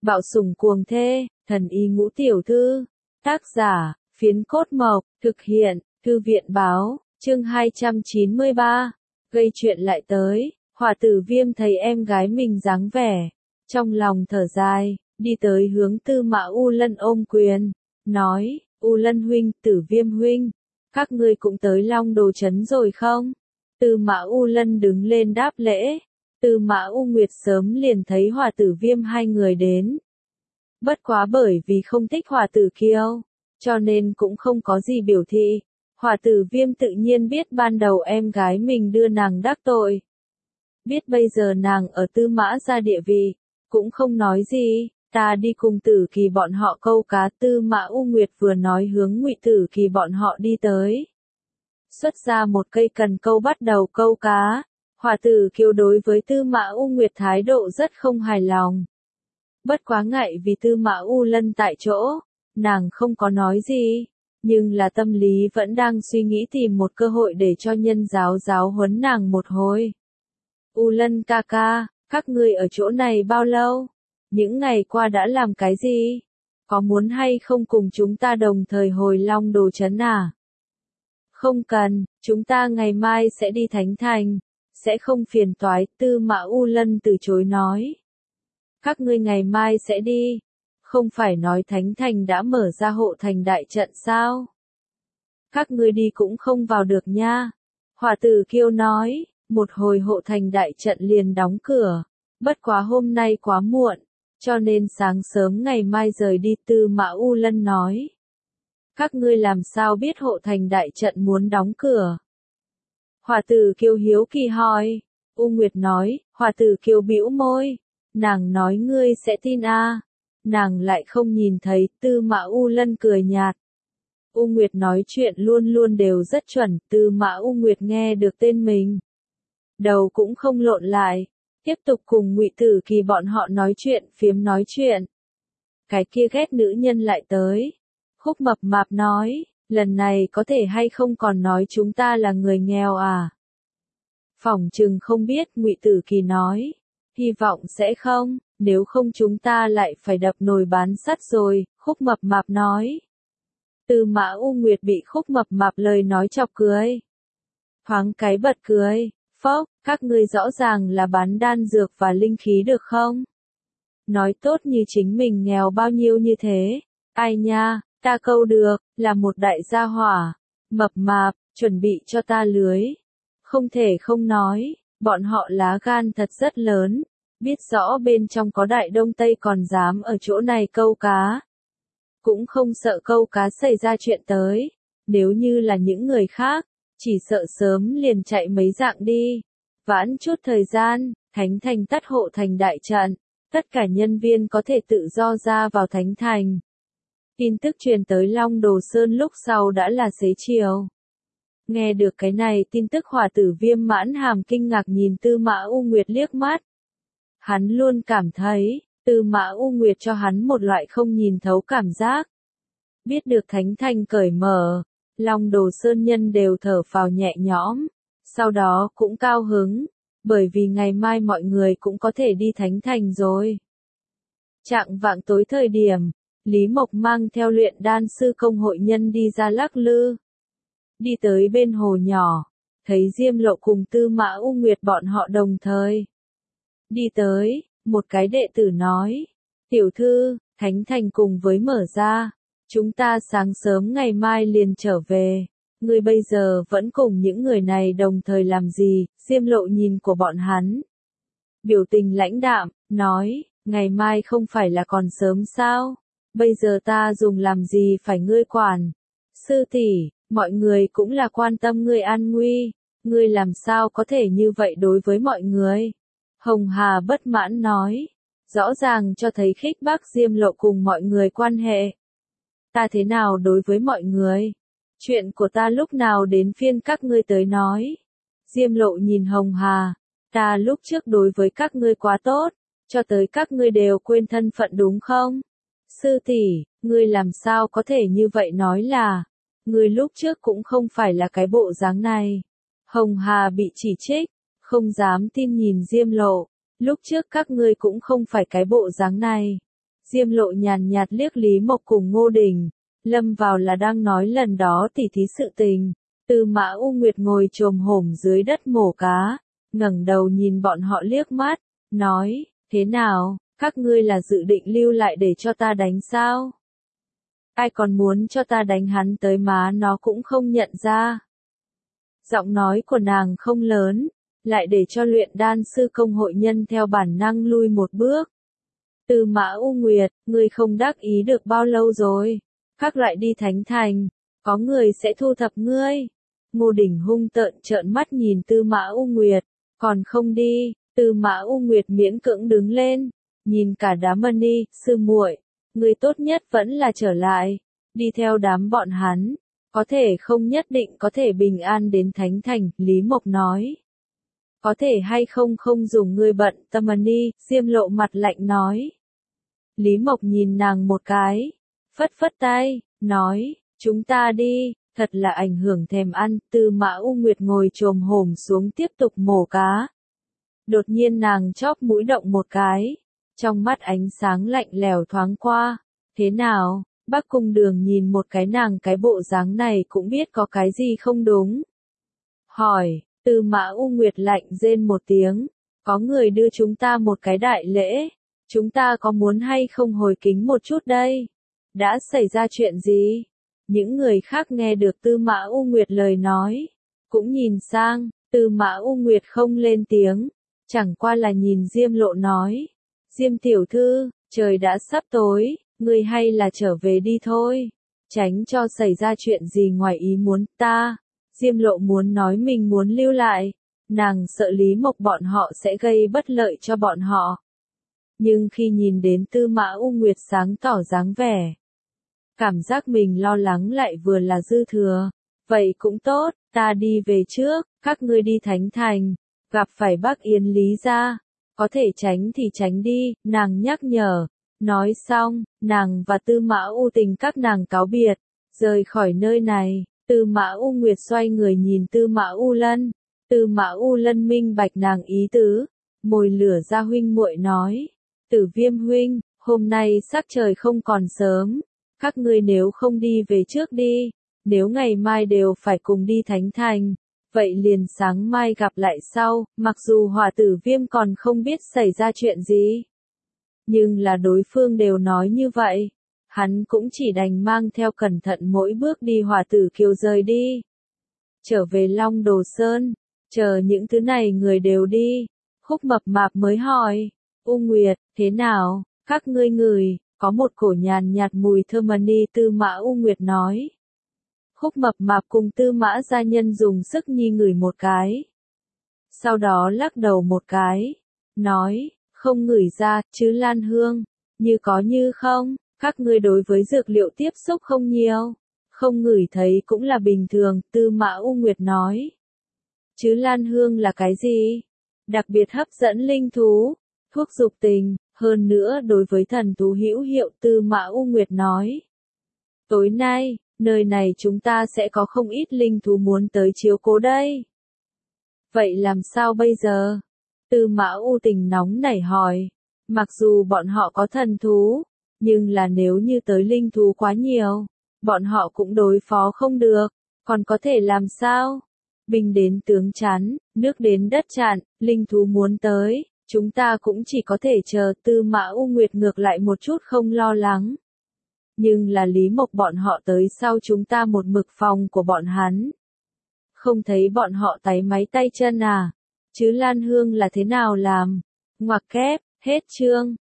Bạo sủng cuồng thê, thần y ngũ tiểu thư. Tác giả, Phiến Cốt Mộc, thực hiện, Thư viện báo, chương 293. Gây chuyện lại tới, Hỏa Tử Viêm thấy em gái mình dáng vẻ, trong lòng thở dài, đi tới hướng Tư Mã U Lân ôm quyền, nói, U Lân huynh, Tử Viêm huynh, các ngươi cũng tới Long Đồ trấn rồi không? Tư Mã U Lân đứng lên đáp lễ. Tư Mã U Nguyệt sớm liền thấy Hỏa Tử Viêm hai người đến. Bất quá bởi vì không thích Hỏa Tử Kiêu, cho nên cũng không có gì biểu thị. Hỏa Tử Viêm tự nhiên biết ban đầu em gái mình đưa nàng đắc tội. Biết bây giờ nàng ở Tư Mã gia địa vị, cũng không nói gì, ta đi cùng Tử Kỳ bọn họ câu cá. Tư Mã U Nguyệt vừa nói hướng Ngụy Tử Kỳ bọn họ đi tới. Xuất ra một cây cần câu bắt đầu câu cá. Hỏa Tử Kiêu đối với Tư Mã U Nguyệt thái độ rất không hài lòng. Bất quá ngại vì Tư Mã U Lân tại chỗ, nàng không có nói gì, nhưng là tâm lý vẫn đang suy nghĩ tìm một cơ hội để cho nhân giáo huấn nàng một hồi. U Lân ca ca, các ngươi ở chỗ này bao lâu? Những ngày qua đã làm cái gì? Có muốn hay không cùng chúng ta đồng thời hồi Long Đồ trấn à? Không cần, chúng ta ngày mai sẽ đi Thánh Thành, sẽ không phiền toái. Tư Mã U Lân từ chối nói. Các ngươi ngày mai sẽ đi, không phải nói Thánh Thành đã mở ra hộ thành đại trận sao? Các ngươi đi cũng không vào được nha. Hỏa Tử Kiêu nói, một hồi hộ thành đại trận liền đóng cửa, bất quá hôm nay quá muộn, cho nên sáng sớm ngày mai rời đi. Tư Mã U Lân nói. Các ngươi làm sao biết hộ thành đại trận muốn đóng cửa? Hỏa Tử Kiêu hiếu kỳ hỏi. U Nguyệt nói. Hỏa Tử Kiêu bĩu môi. Nàng nói ngươi sẽ tin à? Nàng lại không nhìn thấy. Tư Mã U Lân cười nhạt. U Nguyệt nói chuyện luôn luôn đều rất chuẩn. Tư Mã U Nguyệt nghe được tên mình, đầu cũng không lộn lại, tiếp tục cùng Ngụy Tử Kỳ bọn họ nói chuyện phiếm nói chuyện. Cái kia ghét nữ nhân lại tới. Khúc Mập Mạp nói, lần này có thể hay không còn nói chúng ta là người nghèo à? Phỏng chừng không biết. Ngụy Tử Kỳ nói, hy vọng sẽ không, nếu không chúng ta lại phải đập nồi bán sắt rồi. Khúc Mập Mạp nói. Tư Mã U Nguyệt bị Khúc Mập Mạp lời nói chọc cười. Thoáng cái bật cười, phốc, các ngươi rõ ràng là bán đan dược và linh khí được không? Nói tốt như chính mình nghèo bao nhiêu như thế. Ai nha, ta câu được, là một đại gia hỏa. Mập Mạp, chuẩn bị cho ta lưới. Không thể không nói, bọn họ lá gan thật rất lớn. Biết rõ bên trong có Đại Đông Tây còn dám ở chỗ này câu cá. Cũng không sợ câu cá xảy ra chuyện tới. Nếu như là những người khác, chỉ sợ sớm liền chạy mấy dạng đi. Vãn chút thời gian, Thánh Thành tắt hộ thành đại trận. Tất cả nhân viên có thể tự do ra vào Thánh Thành. Tin tức truyền tới Long Đồ Sơn lúc sau đã là xế chiều. Nghe được cái này tin tức, Hỏa Tử Viêm mãn hàm kinh ngạc nhìn Tư Mã U Nguyệt liếc mắt. Hắn luôn cảm thấy, Tư Mã U Nguyệt cho hắn một loại không nhìn thấu cảm giác. Biết được Thánh Thành cởi mở, Long Đồ Sơn nhân đều thở phào nhẹ nhõm, sau đó cũng cao hứng, bởi vì ngày mai mọi người cũng có thể đi Thánh Thành rồi. Chạng vạng tối thời điểm, Lý Mộc mang theo luyện đan sư công hội nhân đi ra lắc lư. Đi tới bên hồ nhỏ, thấy Diêm Lộ cùng Tư Mã U Nguyệt bọn họ đồng thời. Đi tới, một cái đệ tử nói, tiểu thư, Thánh Thành cùng với mở ra, chúng ta sáng sớm ngày mai liền trở về. Ngươi bây giờ vẫn cùng những người này đồng thời làm gì? Diêm Lộ nhìn của bọn hắn, biểu tình lãnh đạm, nói, ngày mai không phải là còn sớm sao? Bây giờ ta dùng làm gì phải ngươi quản? Sư tỷ, mọi người cũng là quan tâm ngươi an nguy, ngươi làm sao có thể như vậy đối với mọi người? Hồng Hà bất mãn nói, rõ ràng cho thấy khích bác Diêm Lộ cùng mọi người quan hệ. Ta thế nào đối với mọi người? Chuyện của ta lúc nào đến phiên các ngươi tới nói? Diêm Lộ nhìn Hồng Hà, ta lúc trước đối với các ngươi quá tốt, cho tới các ngươi đều quên thân phận đúng không? Sư tỷ, ngươi làm sao có thể như vậy nói là, ngươi lúc trước cũng không phải là cái bộ dáng này. Hồng Hà bị chỉ trích, không dám tin nhìn Diêm Lộ, lúc trước các ngươi cũng không phải cái bộ dáng này. Diêm Lộ nhàn nhạt liếc Lý Mộc cùng Ngô Đình, lâm vào là đang nói lần đó tỉ thí sự tình. Tư Mã U Nguyệt ngồi chồm hổm dưới đất mổ cá, ngẩng đầu nhìn bọn họ liếc mắt, nói, thế nào, các ngươi là dự định lưu lại để cho ta đánh sao? Ai còn muốn cho ta đánh hắn tới má nó cũng không nhận ra. Giọng nói của nàng không lớn, lại để cho luyện đan sư công hội nhân theo bản năng lui một bước. Tư Mã U Nguyệt, ngươi không đắc ý được bao lâu rồi, các loại đi thánh thành, có người sẽ thu thập ngươi. Ngô Đình hung tợn trợn mắt nhìn Tư Mã U Nguyệt, còn không đi. Tư Mã U Nguyệt miễn cưỡng đứng lên, nhìn cả đám Mani, sư muội, người tốt nhất vẫn là trở lại, đi theo đám bọn hắn, có thể không nhất định có thể bình an đến thánh thành, Lý Mộc nói. Có thể hay không không dùng ngươi bận tâm Mani, Diêm Lộ mặt lạnh nói. Lý Mộc nhìn nàng một cái, phất phất tay, nói, chúng ta đi, thật là ảnh hưởng thèm ăn. Tư Mã U Nguyệt ngồi chồm hổm xuống tiếp tục mổ cá. Đột nhiên nàng chóp mũi động một cái, trong mắt ánh sáng lạnh lẽo thoáng qua. Thế nào? Bắc Cung Đường nhìn một cái nàng cái bộ dáng này cũng biết có cái gì không đúng. Hỏi, Tư Mã U Nguyệt lạnh rên một tiếng, có người đưa chúng ta một cái đại lễ, chúng ta có muốn hay không hồi kính một chút đây? Đã xảy ra chuyện gì? Những người khác nghe được Tư Mã U Nguyệt lời nói, cũng nhìn sang, Tư Mã U Nguyệt không lên tiếng, chẳng qua là nhìn Diêm Lộ nói, Diêm tiểu thư, trời đã sắp tối, ngươi hay là trở về đi thôi, tránh cho xảy ra chuyện gì ngoài ý muốn. Ta, Diêm Lộ muốn nói mình muốn lưu lại, nàng sợ Lý Mộc bọn họ sẽ gây bất lợi cho bọn họ. Nhưng khi nhìn đến Tư Mã U Nguyệt sáng tỏ dáng vẻ, cảm giác mình lo lắng lại vừa là dư thừa. Vậy cũng tốt, ta đi về trước, các ngươi đi thánh thành, gặp phải Bắc Yến Lý gia, có thể tránh thì tránh đi, nàng nhắc nhở. Nói xong, nàng và Tư Mã U Tình các nàng cáo biệt, rời khỏi nơi này. Tư Mã U Nguyệt xoay người nhìn Tư Mã U Lân, Tư Mã U Lân minh bạch nàng ý tứ, mồi lửa ra huynh muội nói, Tử Viêm huynh, hôm nay sắc trời không còn sớm, các ngươi nếu không đi về trước đi, nếu ngày mai đều phải cùng đi thánh thành, vậy liền sáng mai gặp lại sau. Mặc dù Hỏa Tử Viêm còn không biết xảy ra chuyện gì, nhưng là đối phương đều nói như vậy, hắn cũng chỉ đành mang theo cẩn thận mỗi bước đi Hỏa Tử Kiều rời đi. Trở về Long Đồ Sơn, chờ những thứ này người đều đi, Khúc Mập Mạp mới hỏi, U Nguyệt, thế nào, các ngươi ngửi, có một cổ nhàn nhạt mùi thơm Mani. Tư Mã U Nguyệt nói. Khúc Mập Mạp cùng Tư Mã gia nhân dùng sức nhi ngửi một cái. Sau đó lắc đầu một cái, nói, không ngửi ra, chứ lan hương, như có như không, các ngươi đối với dược liệu tiếp xúc không nhiều, không ngửi thấy cũng là bình thường. Tư Mã U Nguyệt nói. Chứ lan hương là cái gì? Đặc biệt hấp dẫn linh thú, thuốc dục tình, hơn nữa đối với thần thú hữu hiệu. Tư Mã U Nguyệt nói. Tối nay, nơi này chúng ta sẽ có không ít linh thú muốn tới chiếu cố đây. Vậy làm sao bây giờ? Tư Mã U Tình nóng nảy hỏi. Mặc dù bọn họ có thần thú, nhưng là nếu như tới linh thú quá nhiều, bọn họ cũng đối phó không được, còn có thể làm sao? Binh đến tướng chắn, nước đến đất chặn, linh thú muốn tới, chúng ta cũng chỉ có thể chờ. Tư Mã U Nguyệt ngược lại một chút không lo lắng. Nhưng là Lý Mộc bọn họ tới sau chúng ta một mực phòng của bọn hắn. Không thấy bọn họ táy máy tay chân à? Chứ lan hương là thế nào làm? Ngoặc kép, hết chương.